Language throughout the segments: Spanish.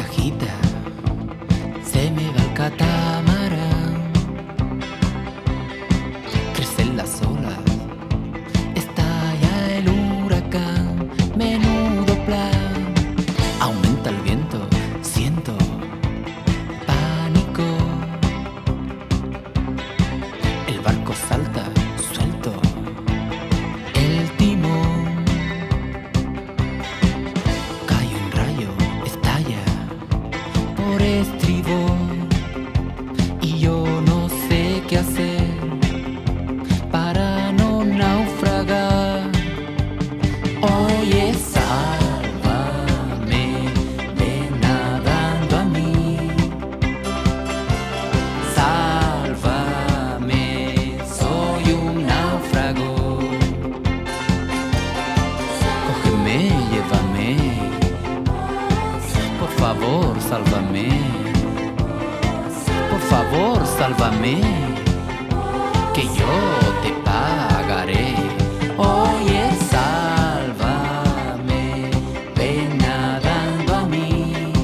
agita, se me va el catamarán, crecen las olas, estalla el huracán, menudo plan, aumenta el viento, siento pánico, el barco salta suelto, el timón, cae un rayo, estalla por estribor y yo no sé qué hacer para no naufragar. Oye, sálvame, ven nadando a mí. Sálvame, soy un náufrago. Cógeme, llévame, por favor, sálvame. Por favor, sálvame, que yo te pagaré. Oye, sálvame, ven nadando a mí.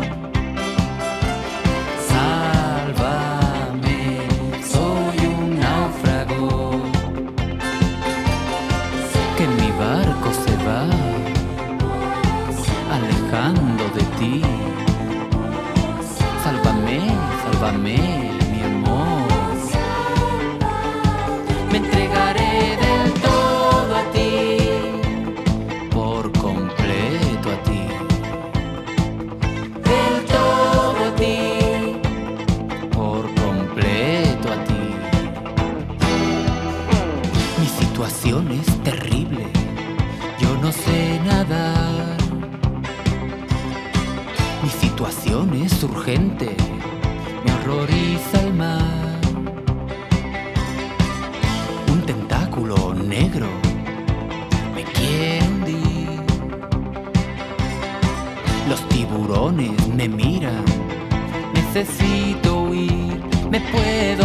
Sálvame, soy un náufrago, que mi barco se va alejando de ti. Sálvame, sálvame, mi amor. Me entregaré del todo a ti, por completo a ti, del todo a ti, por completo a ti. Mi situación es terrible, yo no sé nadar. Mi situación es urgente, me horroriza el mar. Un tentáculo negro me quiere hundir. Los tiburones me miran, necesito huir. ¿Me puede